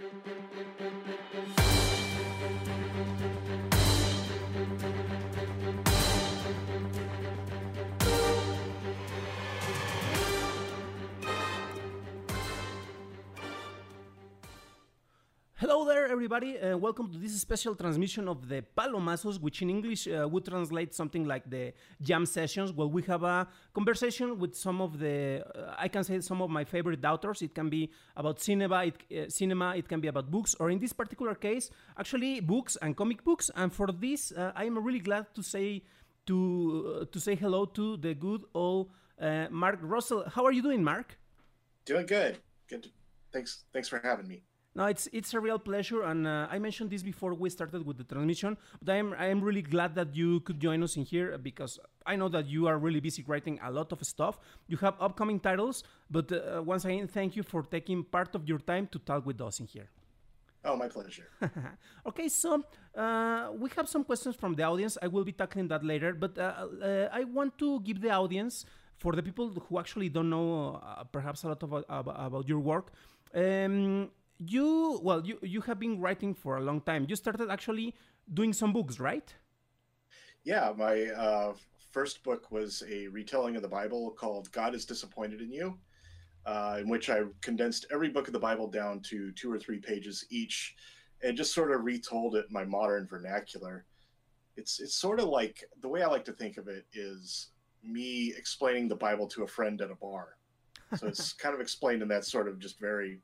Hello there, everybody, and welcome to this special transmission of the Palomazos, which in English would translate something like the jam sessions, where we have a conversation with some of the, I can say some of my favorite authors. It can be about cinema, it can be about books, or in this particular case, actually books and comic books. And for this, I am really glad to say hello to the good old Mark Russell. How are you doing, Mark? Doing good. Good. Thanks for having me. No, it's a real pleasure, and I mentioned this before we started with the transmission, but I am really glad that you could join us in here because I know that you are really busy writing a lot of stuff. You have upcoming titles, but once again, thank you for taking part of your time to talk with us in here. Oh, my pleasure. Okay, so we have some questions from the audience. I will be tackling that later, but I want to give the audience, for the people who actually don't know perhaps a lot about your work, You have been writing for a long time. You started actually doing some books, right? Yeah, my first book was a retelling of the Bible called God is Disappointed in You, in which I condensed every book of the Bible down to 2 or 3 pages each and just sort of retold it in my modern vernacular. It's sort of like, the way I like to think of it is me explaining the Bible to a friend at a bar. So it's kind of explained in that sort of just very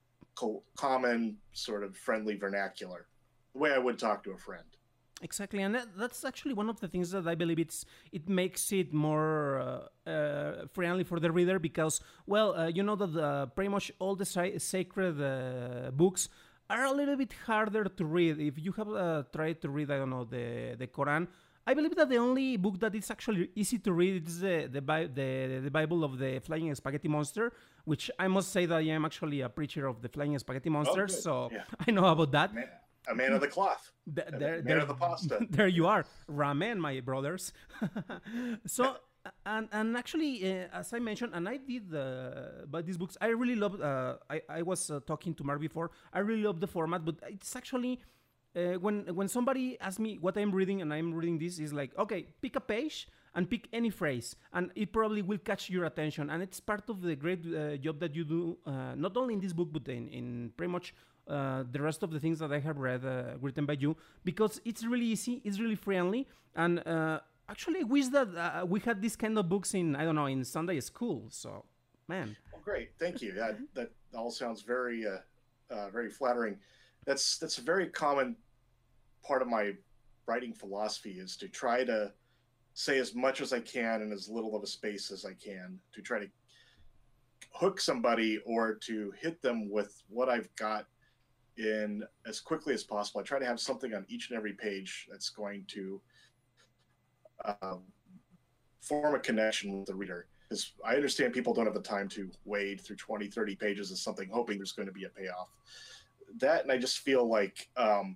common, sort of friendly vernacular, the way I would talk to a friend. Exactly, and that's actually one of the things that I believe it makes it more friendly for the reader because, you know that pretty much all the sacred books are a little bit harder to read. If you have tried to read, I don't know, the Quran, I believe that the only book that is actually easy to read is the Bible of the Flying Spaghetti Monster, which I must say that I am actually a preacher of the Flying Spaghetti Monster, so yeah. I know about that. A man of the cloth. Man of the pasta. There you are. Ramen, my brothers. So, and actually, as I mentioned, and I did by these books, I really love, I was talking to Mark before, I really love the format, but it's actually... when somebody asks me what I'm reading and I'm reading this, is like, okay, pick a page and pick any phrase and it probably will catch your attention. And it's part of the great job that you do, not only in this book, but in pretty much the rest of the things that I have read written by you, because it's really easy, it's really friendly. And actually, I wish that we had this kind of books in, I don't know, in Sunday school. So, man. Well, great. Thank you. That all sounds very, very flattering. That's a very common part of my writing philosophy, is to try to say as much as I can in as little of a space as I can, to try to hook somebody or to hit them with what I've got in as quickly as possible. I try to have something on each and every page that's going to form a connection with the reader. Because I understand people don't have the time to wade through 20, 30 pages of something hoping there's going to be a payoff. That, and I just feel like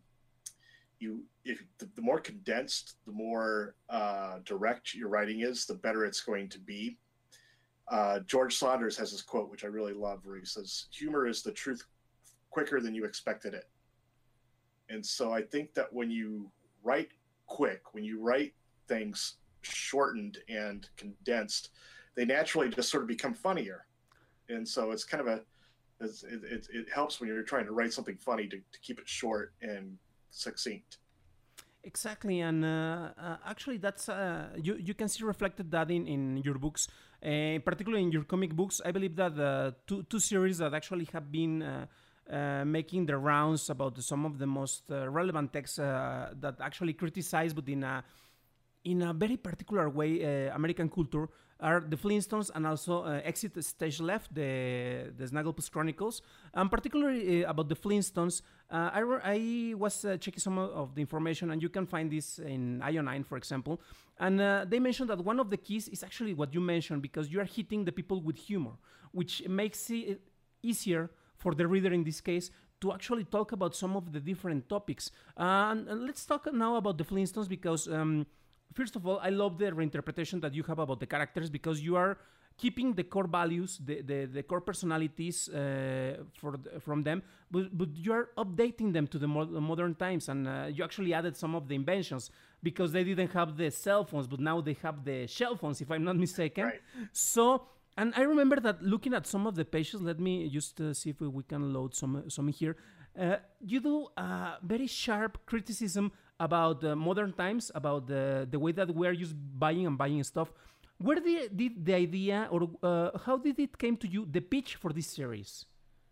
if the more condensed, the more direct your writing is, the better it's going to be. George Saunders has this quote, which I really love, where he says, "Humor is the truth quicker than you expected it." And so I think that when you write quick, when you write things shortened and condensed, they naturally just sort of become funnier. And so it's kind of it helps when you're trying to write something funny to keep it short and succinct. Exactly, and actually, that's you can see reflected that in your books, particularly in your comic books. I believe that two series that actually have been making the rounds about some of the most relevant texts that actually criticize, but in a very particular way, American culture, are the Flintstones and also Exit Stage Left, the Snagglepuss Chronicles. And particularly about the Flintstones, I was checking some of the information, and you can find this in IO9, for example. And they mentioned that one of the keys is actually what you mentioned, because you are hitting the people with humor, which makes it easier for the reader in this case to actually talk about some of the different topics. And let's talk now about the Flintstones, because... first of all, I love the reinterpretation that you have about the characters, because you are keeping the core values, the core personalities from them, but you're updating them to the modern times, and you actually added some of the inventions because they didn't have the cell phones, but now they have the shell phones, if I'm not mistaken. Right. So, and I remember that looking at some of the pages, let me just see if we can load some here. You do very sharp criticism about modern times, about the way that we're just buying stuff. Where did the idea, or how did it came to you, the pitch for this series?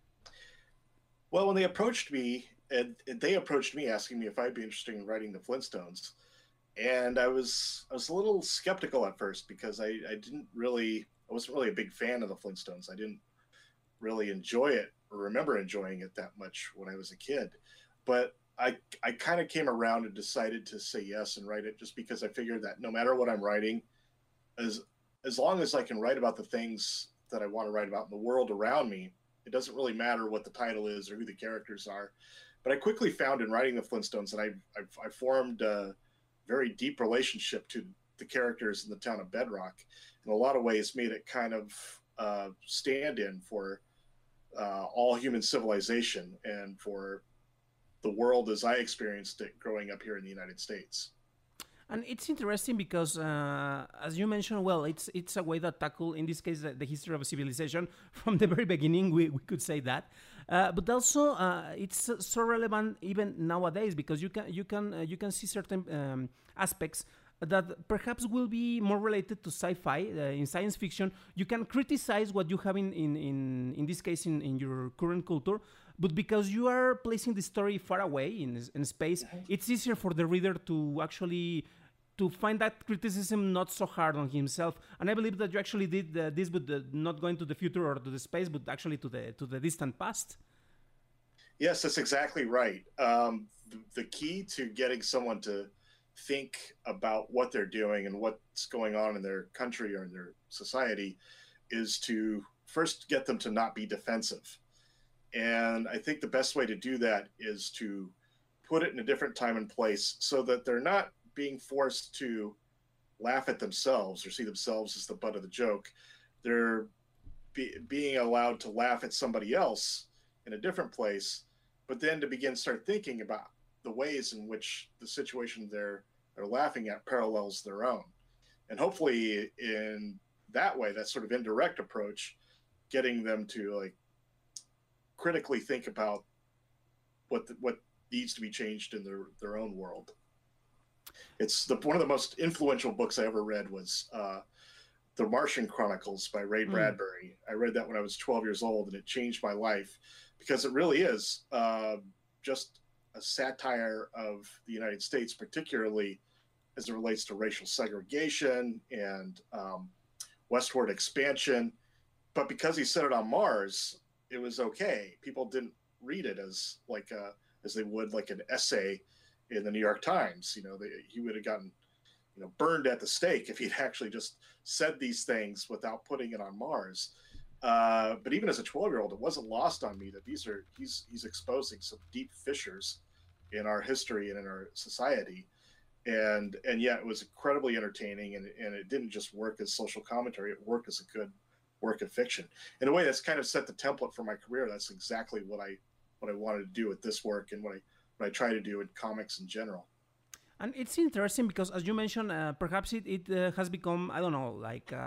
Well, when they approached me, and they approached me asking me if I'd be interested in writing the Flintstones, and I was a little skeptical at first because I wasn't really a big fan of the Flintstones. I didn't really enjoy it or remember enjoying it that much when I was a kid, but I kind of came around and decided to say yes and write it just because I figured that no matter what I'm writing, as long as I can write about the things that I want to write about in the world around me, it doesn't really matter what the title is or who the characters are. But I quickly found in writing the Flintstones that I formed a very deep relationship to the characters in the town of Bedrock. In a lot of ways, made it kind of stand-in for all human civilization and for the world as I experienced it growing up here in the United States. And it's interesting because, as you mentioned, well, it's a way that tackle, in this case, the history of a civilization from the very beginning. We could say that, but also it's so relevant even nowadays because you can see certain aspects that perhaps will be more related to sci-fi in science fiction. You can criticize what you have in this case in your current culture. But because you are placing the story far away in space, it's easier for the reader to actually to find that criticism not so hard on himself. And I believe that you actually did this, but not going to the future or to the space, but actually to the distant past. Yes, that's exactly right. The key to getting someone to think about what they're doing and what's going on in their country or in their society is to first get them to not be defensive. And I think the best way to do that is to put it in a different time and place so that they're not being forced to laugh at themselves or see themselves as the butt of the joke. They're being allowed to laugh at somebody else in a different place, but then to start thinking about the ways in which the situation they're laughing at parallels their own. And hopefully in that way, that sort of indirect approach, getting them to critically think about what needs to be changed in their own world. It's one of the most influential books I ever read was The Martian Chronicles by Ray Bradbury. I read that when I was 12 years old, and it changed my life because it really is just a satire of the United States, particularly as it relates to racial segregation and westward expansion. But because he set it on Mars, it was okay. People didn't read it as they would an essay in the New York Times. He would have gotten burned at the stake if he'd actually just said these things without putting it on Mars. But even as a 12-year-old, it wasn't lost on me that he's exposing some deep fissures in our history and in our society. And yet it was incredibly entertaining, and it didn't just work as social commentary, it worked as a good work of fiction. In a way, that's kind of set the template for my career. That's exactly what I wanted to do with this work and what I try to do in comics in general. And it's interesting because, as you mentioned, perhaps it has become, I don't know,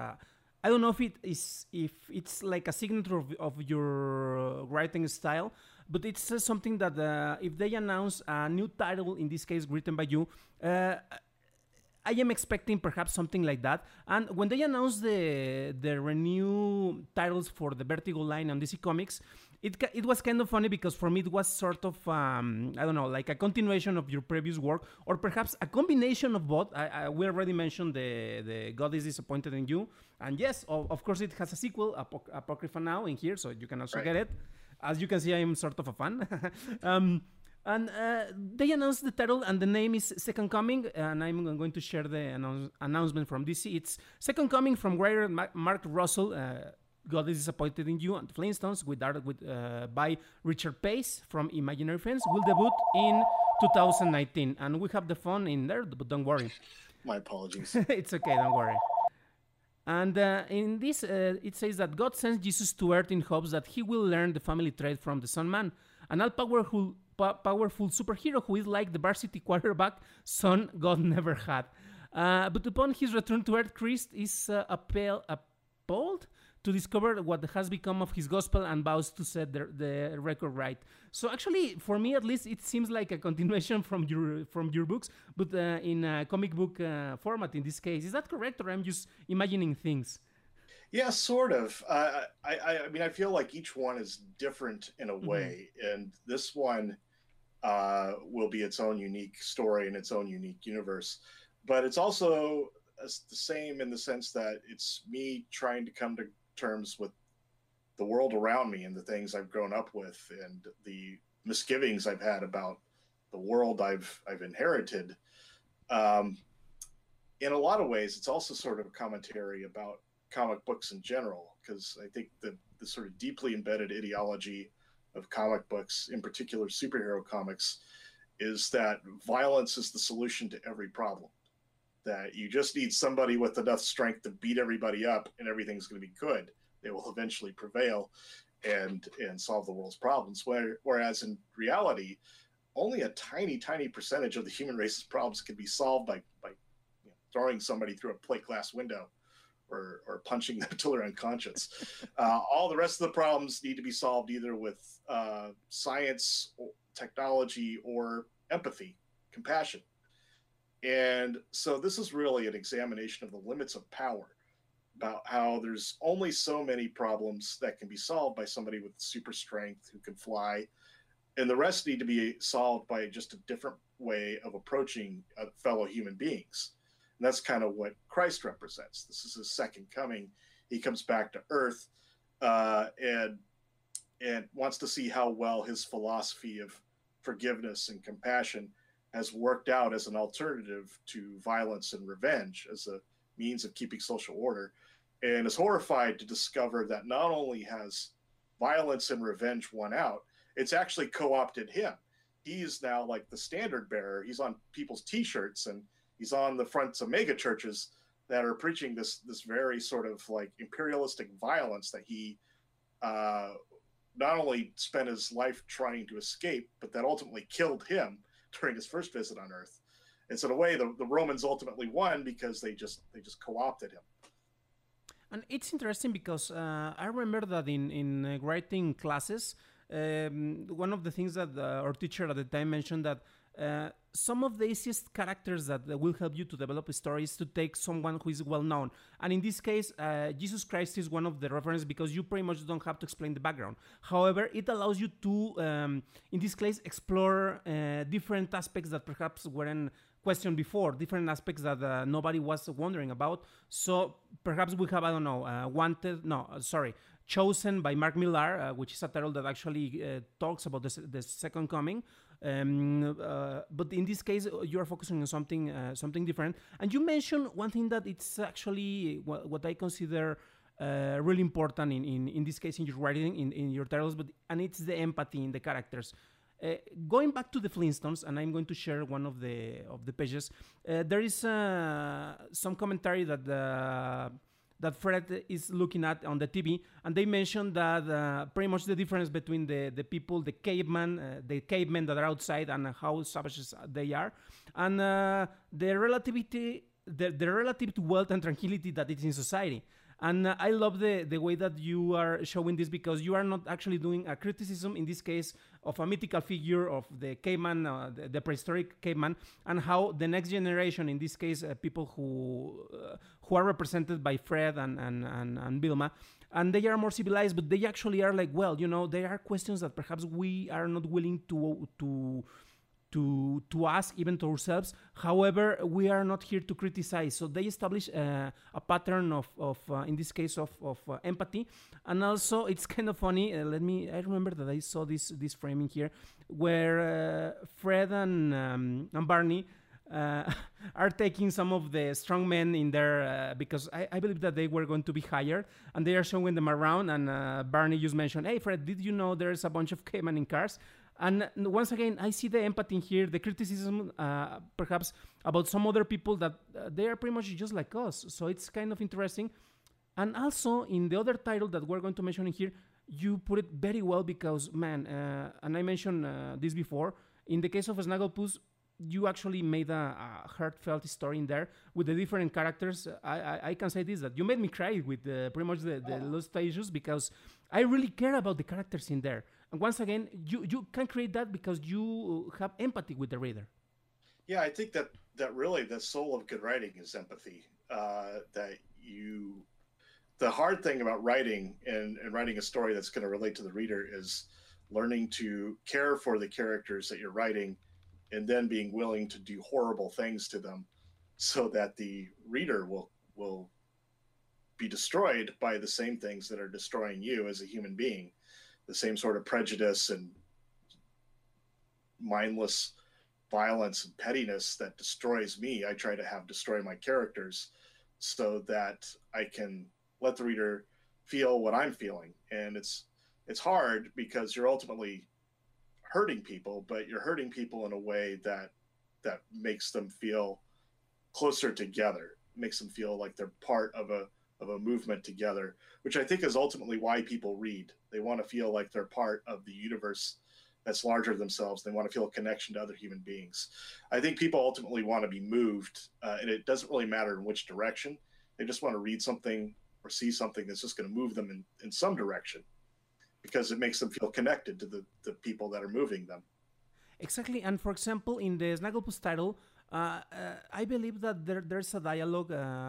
I don't know if it's like a signature of your writing style, but it's something that if they announce a new title, in this case written by you, I am expecting perhaps something like that. And when they announced the renewed titles for the Vertigo line on DC Comics, it was kind of funny because for me it was sort of, I don't know, like a continuation of your previous work, or perhaps a combination of both. We already mentioned the God is Disappointed in You. And yes, of course it has a sequel, Apocrypha Now, in here, so you can also get it. As you can see, I am sort of a fan. And they announced the title, and the name is Second Coming, and I'm going to share the announcement from DC. It's Second Coming from writer Mark Russell, God is Disappointed in You, and the Flintstones, with art by Richard Pace from Imaginary Friends, will debut in 2019. And we have the font in there, but don't worry. My apologies. It's okay, don't worry. And in this, it says that God sends Jesus to earth in hopes that he will learn the family trait from the Son Man, an all-powerful superhero who is like the varsity quarterback son God never had. But upon his return to earth, Christ is appalled to discover what has become of his gospel and vows to set the record right. So actually, for me at least, it seems like a continuation from your books, but in a comic book format in this case. Is that correct, or I'm just imagining things? Yeah, sort of. I mean, I feel like each one is different in a way, and this one will be its own unique story and its own unique universe. But it's also the same in the sense that it's me trying to come to terms with the world around me and the things I've grown up with and the misgivings I've had about the world I've inherited. In a lot of ways, it's also sort of a commentary about comic books in general, because I think the sort of deeply embedded ideology of comic books, in particular superhero comics, is that violence is the solution to every problem. That you just need somebody with enough strength to beat everybody up and everything's going to be good. They will eventually prevail and solve the world's problems. Whereas in reality, only a tiny percentage of the human race's problems can be solved by throwing somebody through a plate glass window or punching them until they're unconscious. All the rest of the problems need to be solved either with science, technology, or empathy, compassion. And so this is really an examination of the limits of power, about how there's only so many problems that can be solved by somebody with super strength who can fly, and the rest need to be solved by just a different way of approaching fellow human beings. And that's kind of what Christ represents. This is his second coming. He comes back to earth and wants to see how well his philosophy of forgiveness and compassion has worked out as an alternative to violence and revenge, as a means of keeping social order, and is horrified to discover that not only has violence and revenge won out, it's actually co-opted him. He's now like the standard bearer. He's on people's t-shirts and he's on the fronts of mega churches that are preaching this very sort of like imperialistic violence that he not only spent his life trying to escape, but that ultimately killed him during his first visit on Earth. And so in a way, the Romans ultimately won because they just co-opted him. And it's interesting because I remember that in writing classes, one of the things that our teacher at the time mentioned that some of the easiest characters that will help you to develop a story is to take someone who is well known. And in this case, Jesus Christ is one of the references because you pretty much don't have to explain the background. However, it allows you to, in this case, explore different aspects that perhaps weren't questioned before, different aspects that nobody was wondering about. So perhaps we have, I don't know, Chosen by Mark Millar, which is a title that actually talks about the second coming. But in this case, you are focusing on something different. And you mentioned one thing that it's actually what I consider really important in this case in your writing, in your titles, and it's the empathy in the characters. Going back to the Flintstones, and I'm going to share one of the pages. There is some commentary that Fred is looking at on the TV, and they mentioned that pretty much the difference between the people, the cavemen that are outside, and how savages they are, and the relative to wealth and tranquility that is in society. And I love the way that you are showing this, because you are not actually doing a criticism, in this case, of a mythical figure of the caveman, the prehistoric caveman, and how the next generation, in this case, people who are represented by Fred and Vilma, and they are more civilized, but they actually are like, well, there are questions that perhaps we are not willing to ask even to ourselves. However, we are not here to criticize. So they establish a pattern of in this case of empathy. And also it's kind of funny. I remember that I saw this framing here where Fred and Barney are taking some of the strong men in there because I believe that they were going to be hired, and they are showing them around, and Barney just mentioned, hey Fred, did you know there's a bunch of cavemen in cars? And once again, I see the empathy here, the criticism perhaps about some other people that they are pretty much just like us. So it's kind of interesting. And also in the other title that we're going to mention in here, you put it very well because, man, and I mentioned this before, in the case of Snagglepuss, you actually made a heartfelt story in there with the different characters. I can say this, that you made me cry with pretty much the Lost Issues because I really care about the characters in there. And once again, you can create that because you have empathy with the reader. Yeah, I think that really the soul of good writing is empathy. That you the hard thing about writing and writing a story that's going to relate to the reader is learning to care for the characters that you're writing and then being willing to do horrible things to them so that the reader will be destroyed by the same things that are destroying you as a human being, the same sort of prejudice and mindless violence and pettiness that destroys me. I try to have destroy my characters so that I can let the reader feel what I'm feeling. And it's hard because you're ultimately hurting people, but you're hurting people in a way that makes them feel closer together, makes them feel like they're part of a movement together, which I think is ultimately why people read. They want to feel like they're part of the universe that's larger than themselves. They want to feel a connection to other human beings. I think people ultimately want to be moved, and it doesn't really matter in which direction. They just want to read something or see something that's just going to move them in some direction because it makes them feel connected to the people that are moving them. Exactly, and for example, in the Snagglepuss title, I believe that there's a dialogue.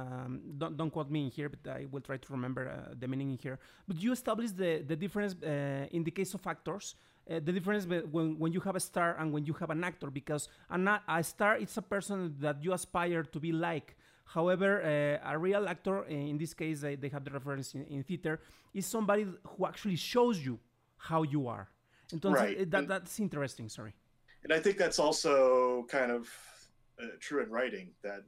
Don't quote me in here, but I will try to remember the meaning in here. But you establish the difference in the case of actors. The difference when you have a star and when you have an actor, because a star is a person that you aspire to be like. However, a real actor, in this case, they have the reference in theater, is somebody who actually shows you how you are. Entonces, Right. that's interesting. Sorry. And I think that's also kind of true in writing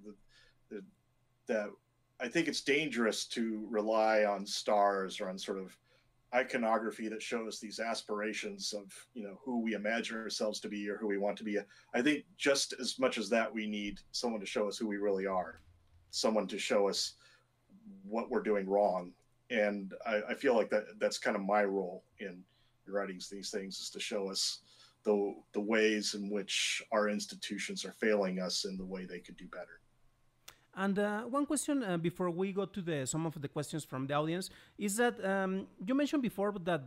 the, that I think it's dangerous to rely on stars or on sort of iconography that shows these aspirations of who we imagine ourselves to be or who we want to be. I think just as much as that, we need someone to show us who we really are, someone to show us what we're doing wrong. And I feel like that's kind of my role in writing these things, is to show us the ways in which our institutions are failing us and the way they could do better. And one question before we go to some of the questions from the audience is that you mentioned before that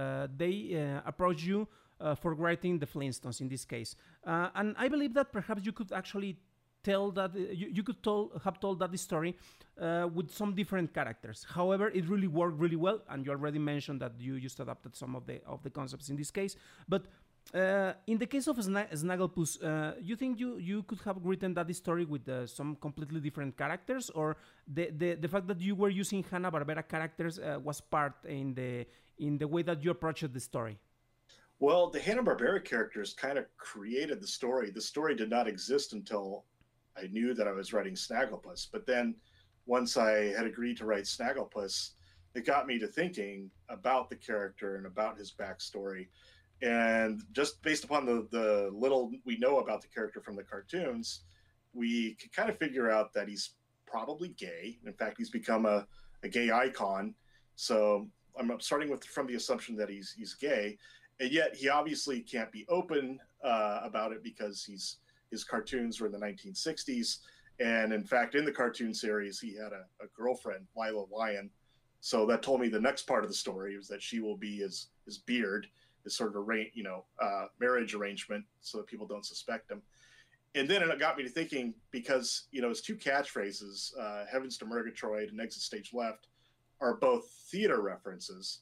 they approach you for writing the Flintstones in this case, and I believe that perhaps you could actually tell that you could have told that story with some different characters. However, it really worked really well, and you already mentioned that you just adapted some of the concepts in this case, but. In the case of Snagglepuss, you think you could have written that story with some completely different characters, or the fact that you were using Hanna-Barbera characters was part in the way that you approached the story? Well, the Hanna-Barbera characters kind of created the story. The story did not exist until I knew that I was writing Snagglepuss. But then once I had agreed to write Snagglepuss, it got me to thinking about the character and about his backstory. And just based upon the little we know about the character from the cartoons, we could kind of figure out that he's probably gay. In fact, he's become a gay icon. So I'm starting from the assumption that he's gay, and yet he obviously can't be open about it because his cartoons were in the 1960s, and in fact, in the cartoon series, he had a girlfriend, Lila Lyon. So that told me the next part of the story was that she will be his beard, his sort of marriage arrangement, so that people don't suspect him. And then it got me to thinking, because his two catchphrases, "Heavens to Murgatroyd" and "Exit Stage Left," are both theater references.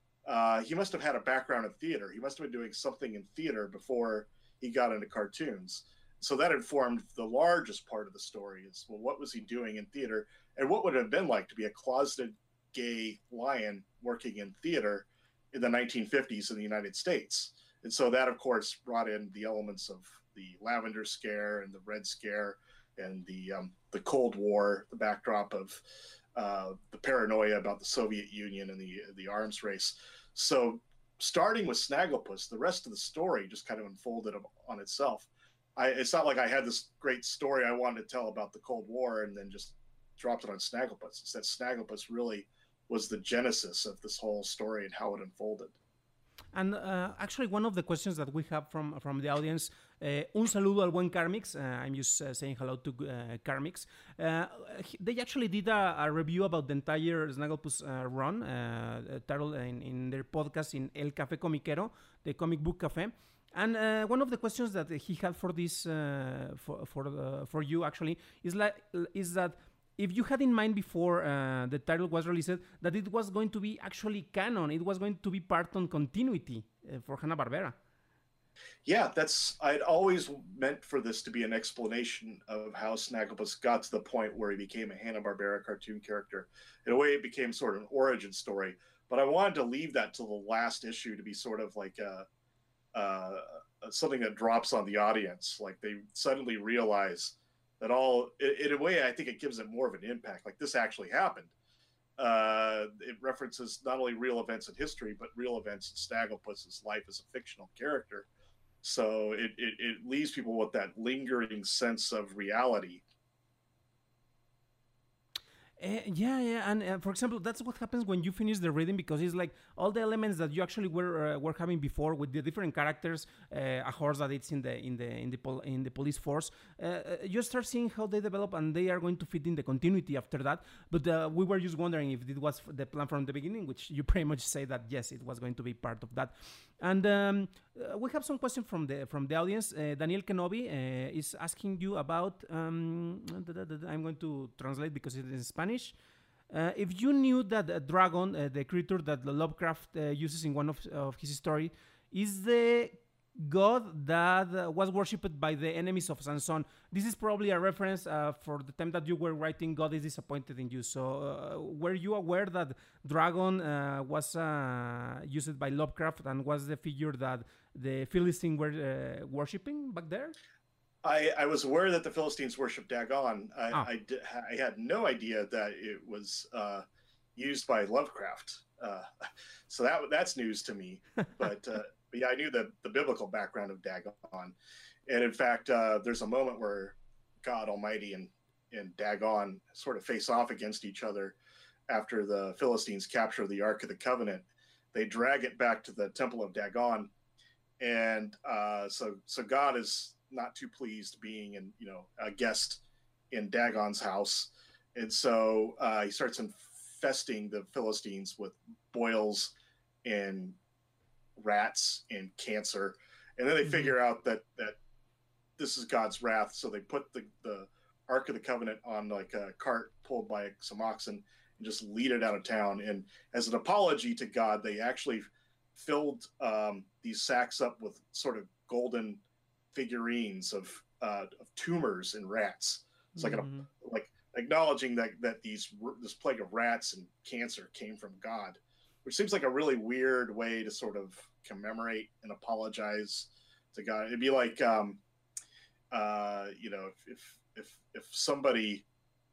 He must have had a background in theater. He must have been doing something in theater before he got into cartoons. So that informed the largest part of the story is, well, what was he doing in theater? And what would it have been like to be a closeted gay lion working in theater in the 1950s in the United States? And so that, of course, brought in the elements of the Lavender Scare and the Red Scare and the Cold War, the backdrop of the paranoia about the Soviet Union and the arms race. So starting with Snagglepuss, the rest of the story just kind of unfolded on itself. It's not like I had this great story I wanted to tell about the Cold War and then just dropped it on Snagglepuss. It's that Snagglepuss really was the genesis of this whole story and how it unfolded. And actually, one of the questions that we have from the audience, un saludo al buen Carmix. I'm just saying hello to Carmix. They actually did a review about the entire Snagglepuss run, titled in their podcast in El Café Comiquero, the comic book cafe. And one of the questions that he had for this, for you actually, is that if you had in mind before the title was released that it was going to be actually canon, it was going to be part on continuity for Hanna-Barbera. Yeah, I'd always meant for this to be an explanation of how Snagglepuss got to the point where he became a Hanna-Barbera cartoon character. In a way, it became sort of an origin story. But I wanted to leave that to the last issue to be sort of like something that drops on the audience. Like they suddenly realize that in a way, I think it gives it more of an impact. Like this actually happened. It references not only real events in history, but real events in Snagglepuss's life as a fictional character. So it leaves people with that lingering sense of reality. Yeah, and for example, that's what happens when you finish the reading, because it's like all the elements that you actually were having before with the different characters, a horse that it's in the police force. You start seeing how they develop, and they are going to fit in the continuity after that. But we were just wondering if it was the plan from the beginning, which you pretty much say that yes, it was going to be part of that. And we have some questions from the audience. Daniel Kenobi is asking you about. I'm going to translate because it is in Spanish. If you knew that a dragon, the creature that Lovecraft uses in one of his story, is the god that was worshipped by the enemies of Samson. This is probably a reference for the time that you were writing God is Disappointed in You. So were you aware that dragon was used by Lovecraft and was the figure that the Philistines were worshipping back there? I was aware that the Philistines worshipped Dagon. I had no idea that it was used by Lovecraft. So that's news to me. But yeah, I knew the biblical background of Dagon. And in fact, there's a moment where God Almighty and Dagon sort of face off against each other after the Philistines capture the Ark of the Covenant. They drag it back to the Temple of Dagon. And so God is not too pleased being a guest in Dagon's house. And so he starts infesting the Philistines with boils and rats and cancer. And then they figure out that this is God's wrath. So they put the Ark of the Covenant on like a cart pulled by some oxen and just lead it out of town. And as an apology to God, they actually filled these sacks up with sort of golden figurines of tumors in rats. It's like like acknowledging that this plague of rats and cancer came from God, which seems like a really weird way to sort of commemorate and apologize to God. It'd be like if somebody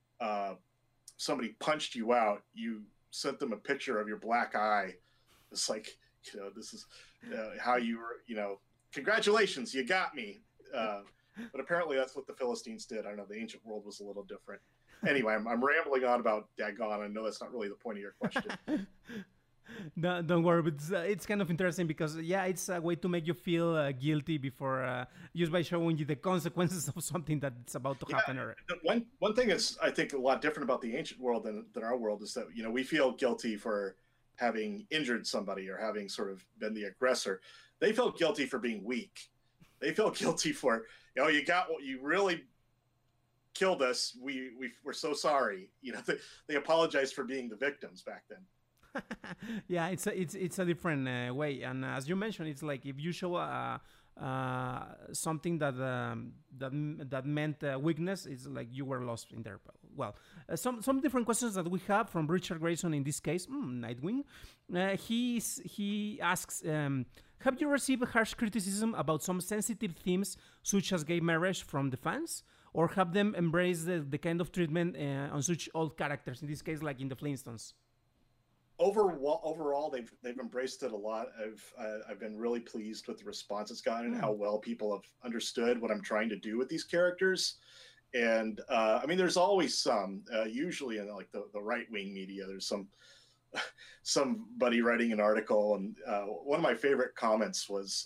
punched you out, you sent them a picture of your black eye. It's like, this is how you were, congratulations, you got me. But apparently that's what the Philistines did. I don't know, the ancient world was a little different. Anyway, I'm rambling on about Dagon. I know that's not really the point of your question. No, don't worry, but it's kind of interesting because, yeah, it's a way to make you feel guilty before, just by showing you the consequences of something that's about to happen. Or one thing is, I think, a lot different about the ancient world than our world is that, we feel guilty for having injured somebody or having sort of been the aggressor. They felt guilty for being weak. They felt guilty for, you really killed us. We're so sorry. They apologized for being the victims back then. Yeah, it's a different way. And as you mentioned, it's like if you show something that meant weakness, it's like you were lost in there. Well, some different questions that we have from Richard Grayson in this case, Nightwing. He asks, have you received harsh criticism about some sensitive themes such as gay marriage from the fans? Or have them embraced the kind of treatment on such old characters, in this case like in the Flintstones? Overall, they've embraced it a lot. I've been really pleased with the response it's gotten and how well people have understood what I'm trying to do with these characters. And I mean, there's always some, usually in like the right wing media, there's some somebody writing an article, and one of my favorite comments was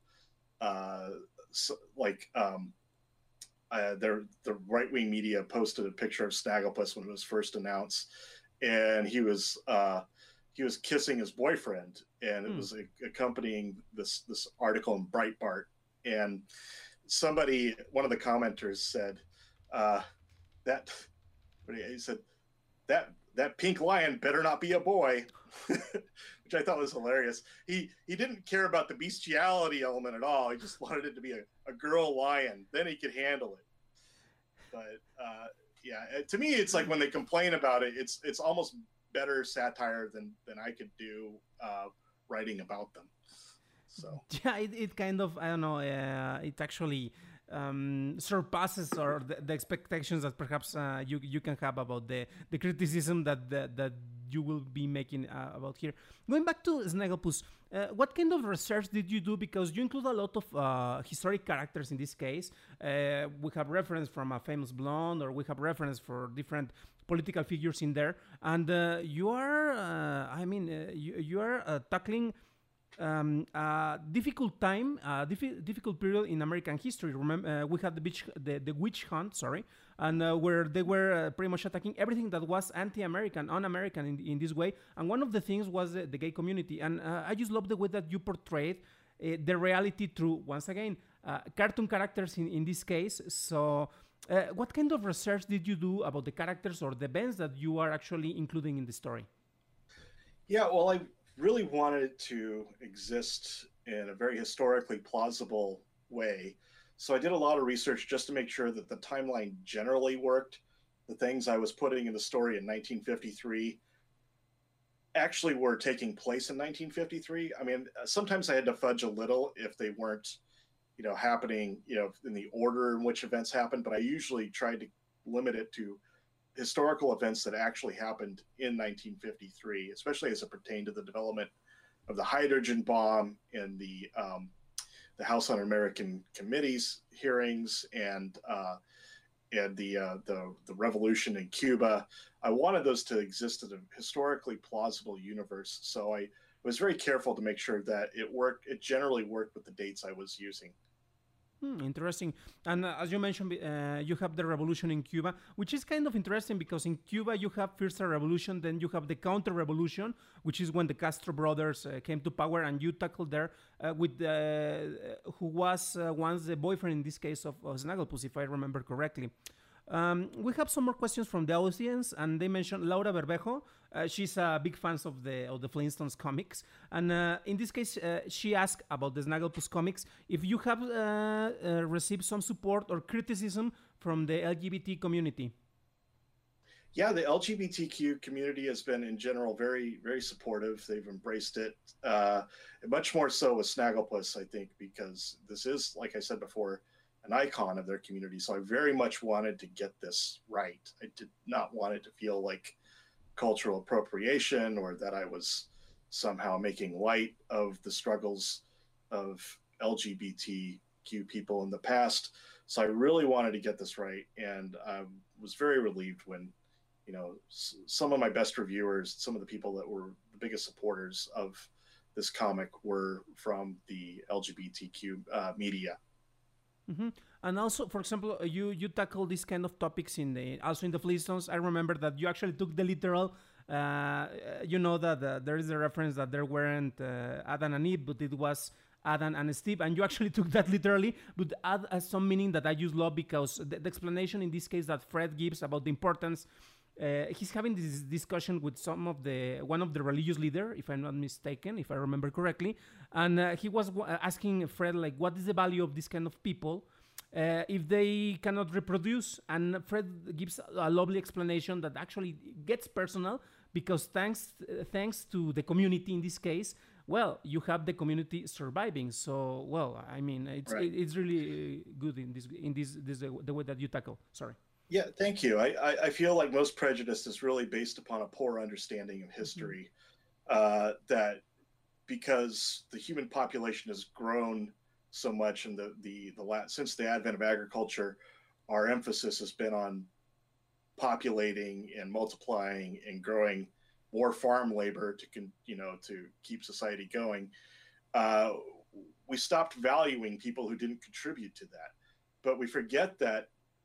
like the right wing media posted a picture of Snagglepuss when it was first announced, and he was kissing his boyfriend, and it was accompanying this article in Breitbart, and one of the commenters said that he said that pink lion better not be a boy, which I thought was hilarious. He didn't care about the bestiality element at all. He just wanted it to be a girl lion. Then he could handle it. But yeah, to me, it's like when they complain about it, it's almost better satire than I could do writing about them. So yeah, it kind of, I don't know, it actually surpasses or the expectations that perhaps you can have about the criticism that you will be making about here. Going back to Snagglepuss, what kind of research did you do? Because you include a lot of historic characters in this case. We have reference from a famous blonde, or we have reference for different political figures in there, and you are, you are tackling difficult time, difficult period in American history. Remember, we had the witch hunt, sorry, and where they were pretty much attacking everything that was anti-American, un-American in this way. And one of the things was the gay community. And I just love the way that you portrayed the reality through, once again, cartoon characters in this case. So what kind of research did you do about the characters or the events that you are actually including in the story? Yeah, well, I really wanted it to exist in a very historically plausible way. So I did a lot of research just to make sure that the timeline generally worked. The things I was putting in the story in 1953 actually were taking place in 1953. I mean, sometimes I had to fudge a little if they weren't, happening, in the order in which events happened, but I usually tried to limit it to historical events that actually happened in 1953, especially as it pertained to the development of the hydrogen bomb and the House Un-American Committee's hearings and the revolution in Cuba. I wanted those to exist in a historically plausible universe, so I was very careful to make sure that it worked. It generally worked with the dates I was using. Interesting. And as you mentioned, you have the revolution in Cuba, which is kind of interesting because in Cuba you have first a revolution, then you have the counter-revolution, which is when the Castro brothers came to power, and you tackled there with who was once the boyfriend in this case of Snagglepuss, if I remember correctly. We have some more questions from the audience, and they mentioned Laura Berbejo. She's a big fan of the Flintstones comics, and in this case, she asked about the Snagglepuss comics if you have received some support or criticism from the LGBT community. Yeah, the LGBTQ community has been, in general, very, very supportive. They've embraced it, much more so with Snagglepuss, I think, because this is, like I said before, an icon of their community. So I very much wanted to get this right. I did not want it to feel like cultural appropriation or that I was somehow making light of the struggles of LGBTQ people in the past. So I really wanted to get this right. And I was very relieved when, some of my best reviewers, some of the people that were the biggest supporters of this comic were from the LGBTQ media. Mm-hmm. And also, for example, you tackle these kind of topics in the Flintstones. I remember that you actually took the literal. That there is a reference that there weren't Adam and Eve, but it was Adam and Steve, and you actually took that literally, but add some meaning that I just love because the explanation in this case that Fred gives about the importance. He's having this discussion with one of the religious leader, if I'm not mistaken, if I remember correctly, and he was asking Fred like, what is the value of this kind of people if they cannot reproduce? And Fred gives a lovely explanation that actually gets personal because thanks to the community in this case, well, you have the community surviving. So, well, I mean, it's really good in this the way that you tackle. Sorry. Yeah, thank you. I feel like most prejudice is really based upon a poor understanding of history. That because the human population has grown so much, and since the advent of agriculture, our emphasis has been on populating and multiplying and growing more farm labor to keep society going, we stopped valuing people who didn't contribute to that. But we forget that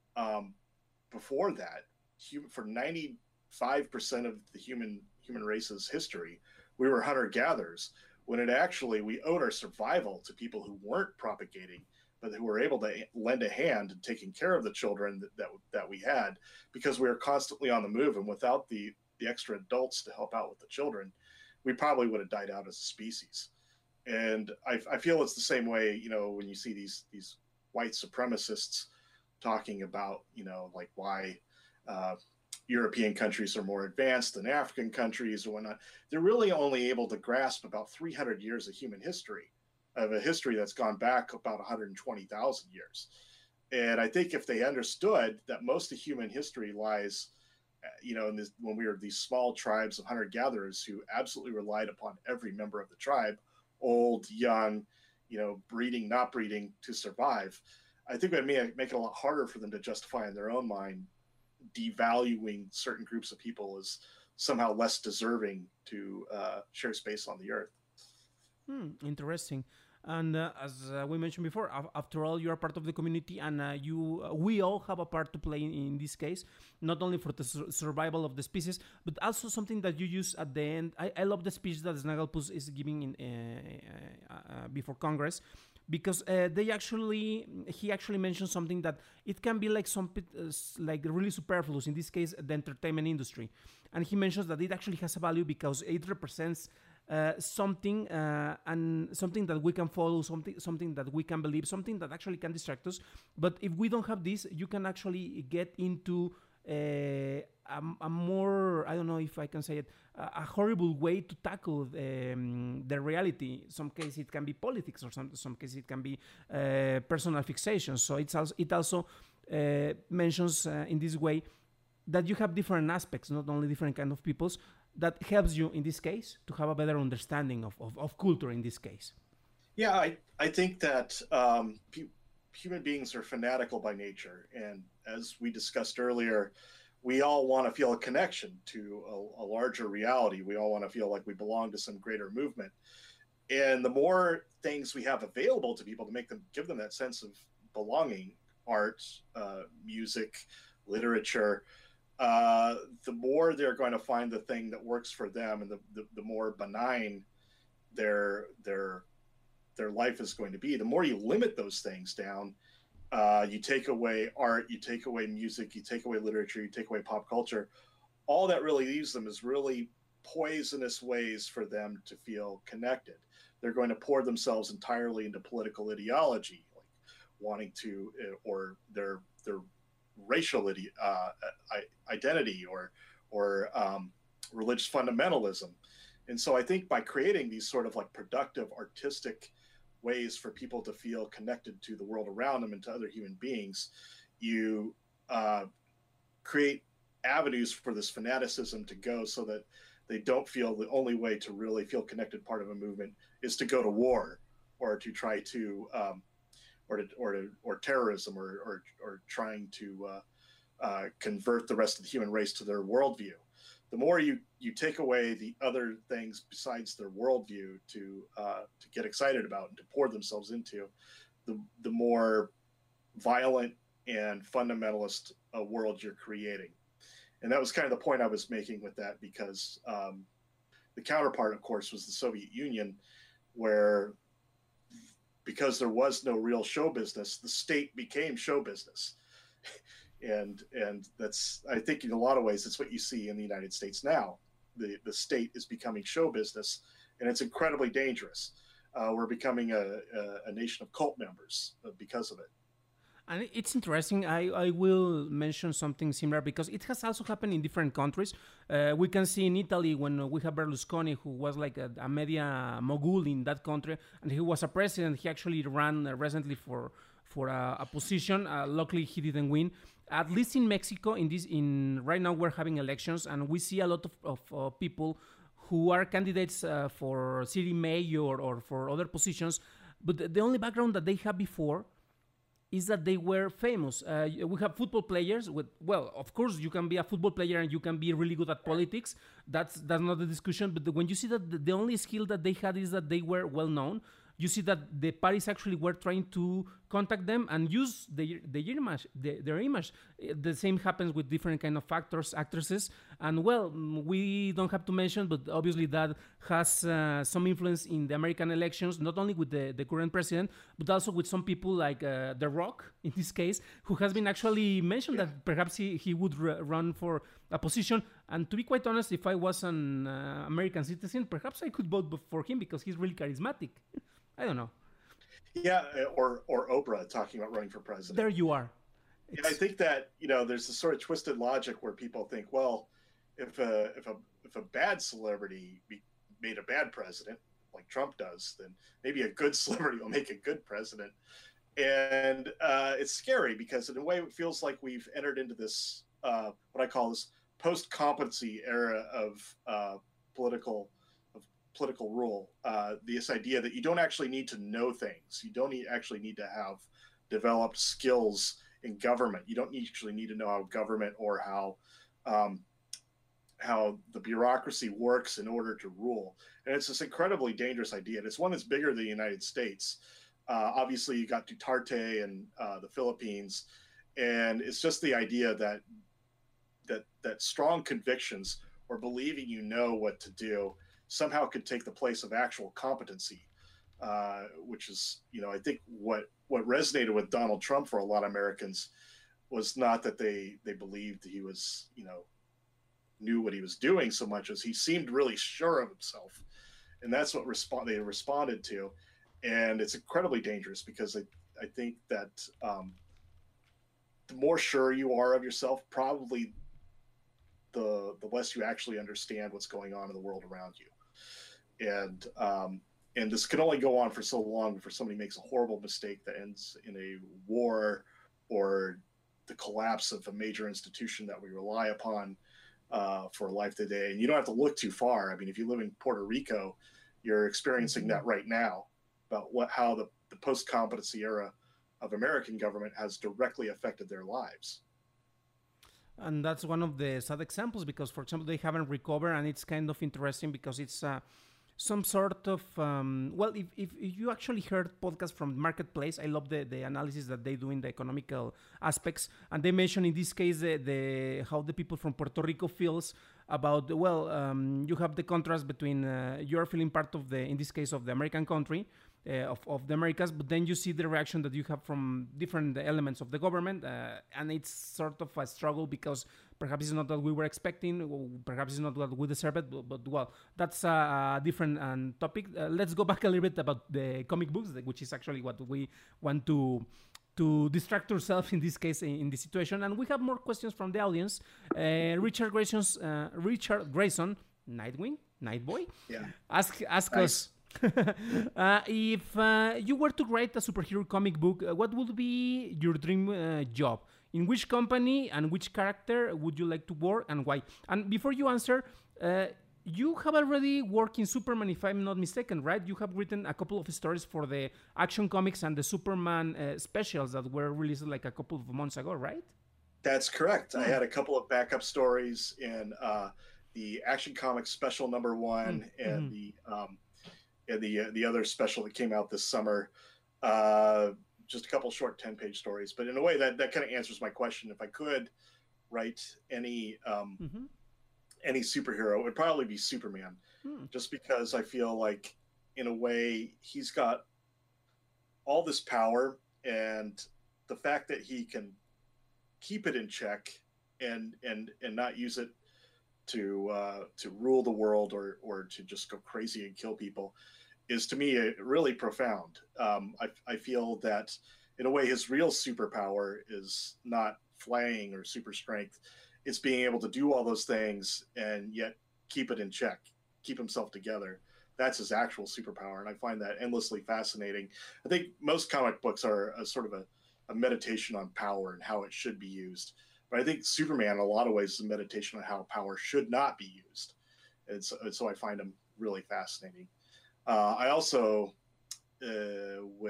before that, for 95% of the human race's history, we were hunter-gatherers, when it actually, we owed our survival to people who weren't propagating, but who were able to lend a hand in taking care of the children that we had, because we were constantly on the move. And without the extra adults to help out with the children, we probably would have died out as a species. And I feel it's the same way, when you see these white supremacists talking about, like why European countries are more advanced than African countries or whatnot. They're really only able to grasp about 300 years of human history, of a history that's gone back about 120,000 years. And I think if they understood that most of human history lies, when we were these small tribes of hunter-gatherers who absolutely relied upon every member of the tribe, old, young, breeding, not breeding, to survive, I think it would make it a lot harder for them to justify in their own mind devaluing certain groups of people as somehow less deserving to share space on the earth. Interesting. And as we mentioned before, after all, you are part of the community, and we all have a part to play in this case, not only for the survival of the species, but also something that you use at the end. I love the speech that Snagglepuss is giving before Congress, because he actually mentioned something that it can be like like really superfluous, in this case the entertainment industry, and he mentions that it actually has a value because it represents something and something that we can follow, something that we can believe, something that actually can distract us. But if we don't have this, you can actually get into a more, I don't know if I can say it, a horrible way to tackle the reality. Some cases it can be politics, or some cases it can be personal fixation. So it also mentions in this way that you have different aspects, not only different kind of peoples, that helps you in this case to have a better understanding of culture in this case. Yeah, I think that human beings are fanatical by nature. And as we discussed earlier, we all want to feel a connection to a larger reality. We all want to feel like we belong to some greater movement. And the more things we have available to people to give them that sense of belonging, art, music, literature, the more they're going to find the thing that works for them, and the more benign their life is going to be. The more you limit those things down, you take away art, you take away music, you take away literature, you take away pop culture, all that really leaves them is really poisonous ways for them to feel connected. They're going to pour themselves entirely into political ideology, like wanting to, or their racial identity, or religious fundamentalism. And so I think by creating these sort of like productive artistic ways for people to feel connected to the world around them and to other human beings, you create avenues for this fanaticism to go, so that they don't feel the only way to really feel connected part of a movement is to go to war, or to try to or terrorism, or trying to convert the rest of the human race to their worldview. The more you take away the other things besides their worldview to get excited about and to pour themselves into, the more violent and fundamentalist a world you're creating. And that was kind of the point I was making with that, because the counterpart, of course, was the Soviet Union, where, because there was no real show business, the state became show business. And that's, I think in a lot of ways, that's what you see in the United States now. The state is becoming show business, and it's incredibly dangerous. We're becoming a nation of cult members because of it. And it's interesting. I will mention something similar, because it has also happened in different countries. We can see in Italy, when we have Berlusconi, who was like a media mogul in that country, and he was a president. He actually ran recently for a position. Luckily, he didn't win. At least in Mexico, right now we're having elections, and we see a lot of people who are candidates for city mayor or for other positions, but the only background that they have before is that they were famous. We have football players with, well, of course, you can be a football player and you can be really good at politics. That's not the discussion. But when you see that the only skill that they had is that they were well known, you see that the parties actually were trying to contact them and use their image. The same happens with different kind of actors, actresses, and well, we don't have to mention, but obviously that has some influence in the American elections, not only with the current president, but also with some people like The Rock, in this case, who has been actually mentioned that perhaps he would run for a position. And to be quite honest, if I was an American citizen, perhaps I could vote for him because he's really charismatic. I don't know. Yeah, or Oprah talking about running for president. There you are. And I think that there's this sort of twisted logic where people think, well, if a bad celebrity made a bad president like Trump does, then maybe a good celebrity will make a good president. And it's scary because in a way it feels like we've entered into this what I call this post-competency era of political rule. This idea that you don't actually need to know things. You don't actually need to have developed skills in government. You don't actually need to know how government or how the bureaucracy works in order to rule. And it's this incredibly dangerous idea. And it's one that's bigger than the United States. Obviously, you got Duterte and the Philippines. And it's just the idea that strong convictions or believing you know what to do somehow could take the place of actual competency, which is, I think what resonated with Donald Trump for a lot of Americans was not that they believed he was, knew what he was doing so much as he seemed really sure of himself. And that's what they responded to. And it's incredibly dangerous because I think that the more sure you are of yourself, probably the less you actually understand what's going on in the world around you. And this can only go on for so long before somebody makes a horrible mistake that ends in a war or the collapse of a major institution that we rely upon for life today. And you don't have to look too far. I mean, if you live in Puerto Rico, you're experiencing that right now about how the post-competency era of American government has directly affected their lives. And that's one of the sad examples because, for example, they haven't recovered, and it's kind of interesting because it's some sort of if you actually heard podcasts from Marketplace, I love the analysis that they do in the economical aspects, and they mention in this case the how the people from Puerto Rico feels about you have the contrast between you're feeling part of in this case of the American country, of the Americas, but then you see the reaction that you have from different elements of the government, and it's sort of a struggle because perhaps it's not what we were expecting, or perhaps it's not what we deserve it, but well, that's a different topic. Let's go back a little bit about the comic books, which is actually what we want to distract ourselves in this case, in this situation. And we have more questions from the audience. Richard Grayson, Nightboy, ask nice. Us if you were to write a superhero comic book, what would be your dream job? In which company and which character would you like to work, and why? And before you answer, you have already worked in Superman, if I'm not mistaken, right? You have written a couple of stories for the Action Comics and the Superman specials that were released like a couple of months ago, right? That's correct. I had a couple of backup stories in the Action Comics special #1 and the other special that came out this summer. Just a couple short 10-page stories, but in a way that kind of answers my question. If I could write any superhero, it would probably be Superman, just because I feel like in a way he's got all this power, and the fact that he can keep it in check and not use it to rule the world or to just go crazy and kill people is, to me, really profound. I feel that in a way his real superpower is not flying or super strength. It's being able to do all those things and yet keep it in check, keep himself together. That's his actual superpower, and I find that endlessly fascinating. I think most comic books are a sort of a meditation on power and how it should be used. But I think Superman, in a lot of ways, is a meditation on how power should not be used. And so I find him really fascinating. I also would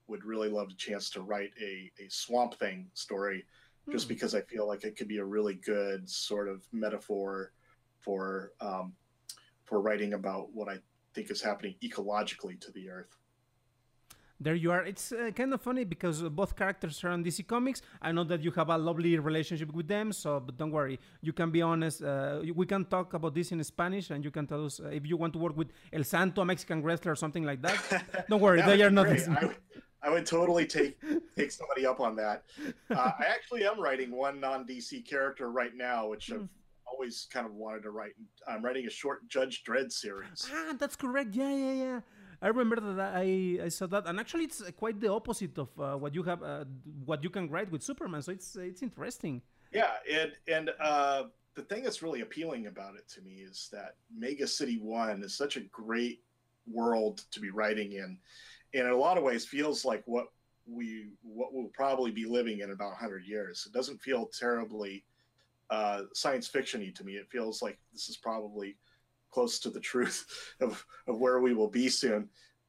would really love a chance to write a Swamp Thing story, just because I feel like it could be a really good sort of metaphor for writing about what I think is happening ecologically to the Earth. There you are. It's kind of funny because both characters are on DC Comics. I know that you have a lovely relationship with them, so but don't worry. You can be honest. We can talk about this in Spanish, and you can tell us if you want to work with El Santo, a Mexican wrestler, or something like that. Don't worry, they are not. I would totally take somebody up on that. I actually am writing one non-DC character right now, which I've always kind of wanted to write. I'm writing a short Judge Dredd series. Ah, that's correct. Yeah. I remember that I saw that, and actually, it's quite the opposite of what you have, what you can write with Superman. So it's interesting. Yeah, and the thing that's really appealing about it to me is that Mega City One is such a great world to be writing in, and in a lot of ways feels like what we'll probably be living in about 100 years. It doesn't feel terribly science fiction-y to me. It feels like this is probably close to the truth of where we will be soon.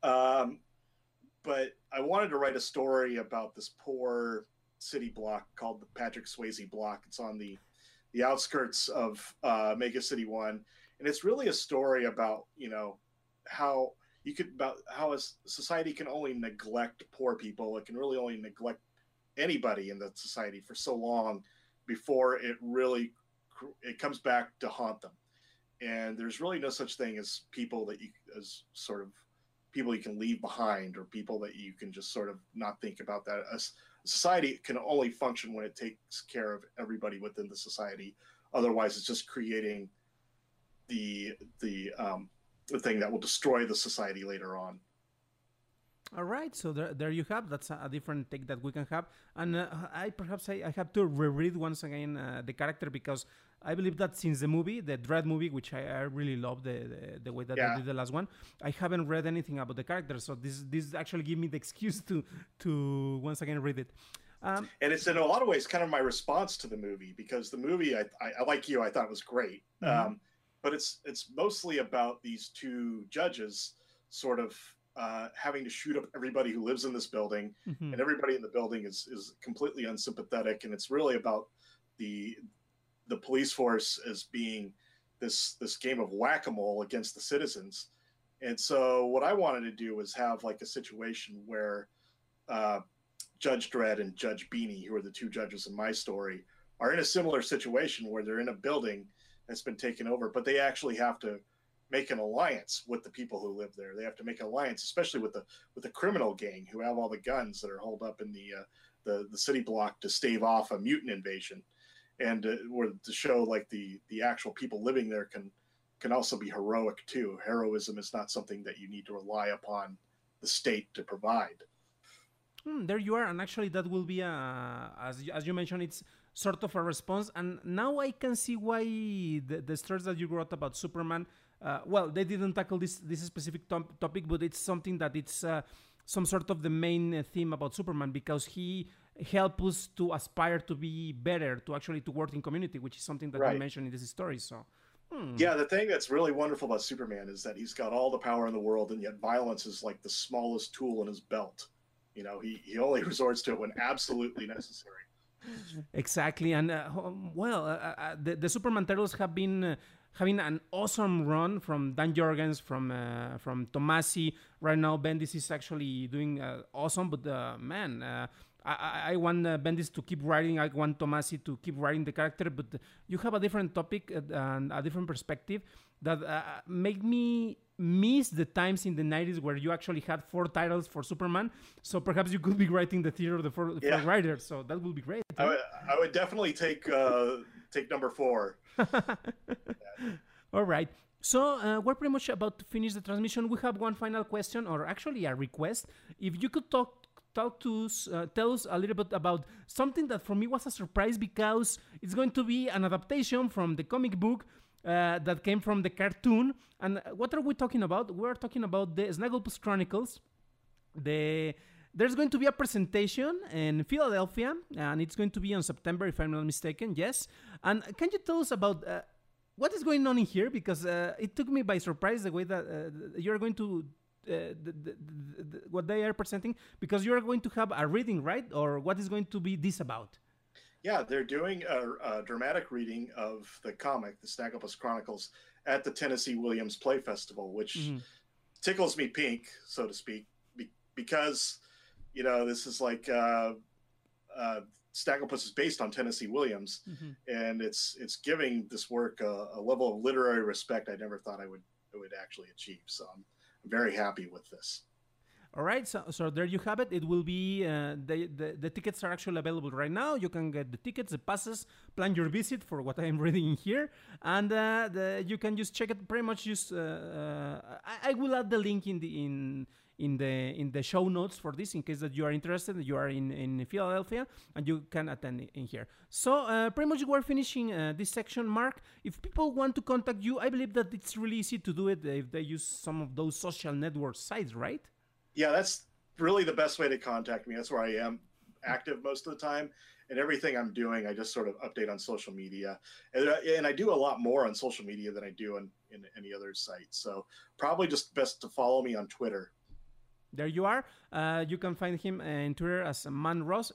But I wanted to write a story about this poor city block called the Patrick Swayze block. It's on the outskirts of Mega City One. And it's really a story about, how a society can only neglect poor people. It can really only neglect anybody in the society for so long before it comes back to haunt them. And there's really no such thing as people people you can leave behind, or people that you can just sort of not think about that. A society can only function when it takes care of everybody within the society. Otherwise, it's just creating the thing that will destroy the society later on. All right, so there you have. That's a different take that we can have, and I have to reread once again the character, because I believe that since the movie, the Dredd movie, which I really love the way that they did the last one, I haven't read anything about the character, so this actually give me the excuse to once again read it. And it's in a lot of ways kind of my response to the movie, because the movie, I like you, I thought was great, but it's mostly about these two judges sort of having to shoot up everybody who lives in this building, and everybody in the building is completely unsympathetic, and it's really about the police force as being this game of whack-a-mole against the citizens. And so what I wanted to do was have like a situation where Judge Dredd and Judge Beanie, who are the two judges in my story, are in a similar situation where they're in a building that's been taken over, but they actually have to make an alliance with the people who live there. They have to make an alliance, especially with the criminal gang who have all the guns that are holed up in the city block to stave off a mutant invasion, and to show like the actual people living there can also be heroic too. Heroism is not something that you need to rely upon the state to provide. There you are, and actually that will be as you mentioned, it's sort of a response. And now I can see why the stories that you wrote about Superman. Well, they didn't tackle this specific topic, but it's something that it's some sort of the main theme about Superman, because he helps us to aspire to be better, to work in community, which is something that you mentioned in this story. So, yeah, the thing that's really wonderful about Superman is that he's got all the power in the world, and yet violence is like the smallest tool in his belt. He only resorts to it when absolutely necessary. Exactly, and the Superman titles have been having an awesome run from Dan Jorgens, from Tomasi. Right now, Bendis is actually doing awesome. But I want Bendis to keep writing. I want Tomasi to keep writing the character. But you have a different topic and a different perspective that make me miss the times in the 90s where you actually had 4 titles for Superman. So perhaps you could be writing the theater of the four writers. So that would be great. I would definitely take number 4. All right. So we're pretty much about to finish the transmission. We have one final question, or actually a request. If you could talk to us, tell us a little bit about something that for me was a surprise, because it's going to be an adaptation from the comic book that came from the cartoon. And what are we talking about? We're talking about the Snagglepuss Chronicles. There's going to be a presentation in Philadelphia, and it's going to be on September, if I'm not mistaken. Yes. And can you tell us about what is going on in here? Because it took me by surprise the way that you're going to what they are presenting, because you are going to have a reading, right? Or what is going to be this about? Yeah, they're doing a dramatic reading of the comic, the Snagglepuss Chronicles, at the Tennessee Williams Play Festival, which tickles me pink, so to speak, because this is like Snagglepuss is based on Tennessee Williams, and it's giving this work a level of literary respect I never thought I would actually achieve. So I'm very happy with this. All right, so there you have it. It will be the tickets are actually available right now. You can get the tickets, the passes, plan your visit for what I am reading in here, and you can just check it. Pretty much, just I will add the link in the show notes for this in case that you are interested. You are in Philadelphia and you can attend in here. So pretty much we're finishing this section, Mark. If people want to contact you, I believe that it's really easy to do it if they use some of those social network sites, right? Yeah, that's really the best way to contact me. That's where I am active most of the time. And everything I'm doing, I just sort of update on social media. And I do a lot more on social media than I do in any other site. So probably just best to follow me on Twitter. There you are. You can find him on Twitter as Manruss,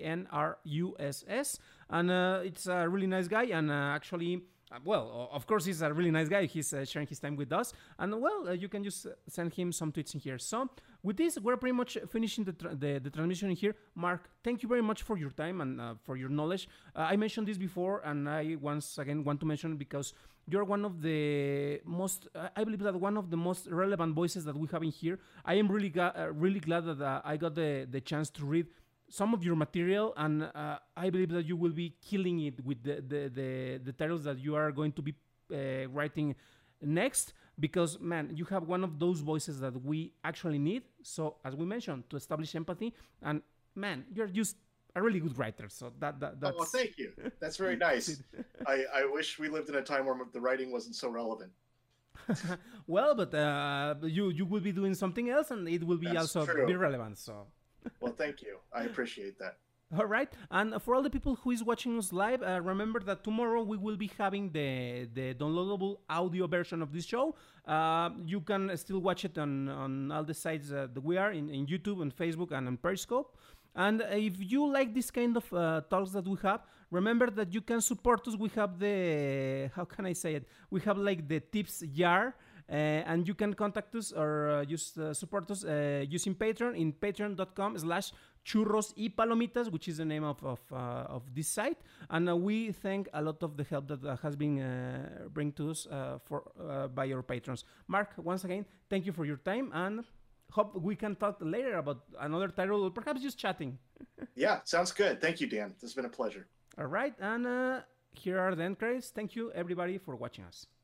Manruss. And it's a really nice guy. And actually, well, of course, he's a really nice guy. He's sharing his time with us. And, well, you can just send him some tweets in here. So with this, we're pretty much finishing the transmission here. Mark, thank you very much for your time and for your knowledge. I mentioned this before, and I once again want to mention it because you're one of the most, I believe that one of the most relevant voices that we have in here. I am really glad that I got the chance to read some of your material, and I believe that you will be killing it with the titles that you are going to be writing next, because, man, you have one of those voices that we actually need. So, as we mentioned, to establish empathy, and, man, you're just a really good writer. So that's... Oh, well, thank you. That's very nice. I wish we lived in a time where the writing wasn't so relevant. Well, but you will be doing something else, and it will be That's also true. be relevant. So. Well, thank you. I appreciate that. All right, and for all the people who is watching us live, remember that tomorrow we will be having the downloadable audio version of this show. You can still watch it on all the sites that we are in YouTube and Facebook and on Periscope. And if you like this kind of talks that we have, remember that you can support us. We have the, how can I say it? We have like the tips jar. And you can contact us or just support us using Patreon in patreon.com/churrosypalomitas, which is the name of this site. And we thank a lot of the help that has been bring to us by your patrons. Mark, once again, thank you for your time, and hope we can talk later about another title or perhaps just chatting. Yeah, sounds good. Thank you, Dan. This has been a pleasure. All right, and here are the end credits. Thank you, everybody, for watching us.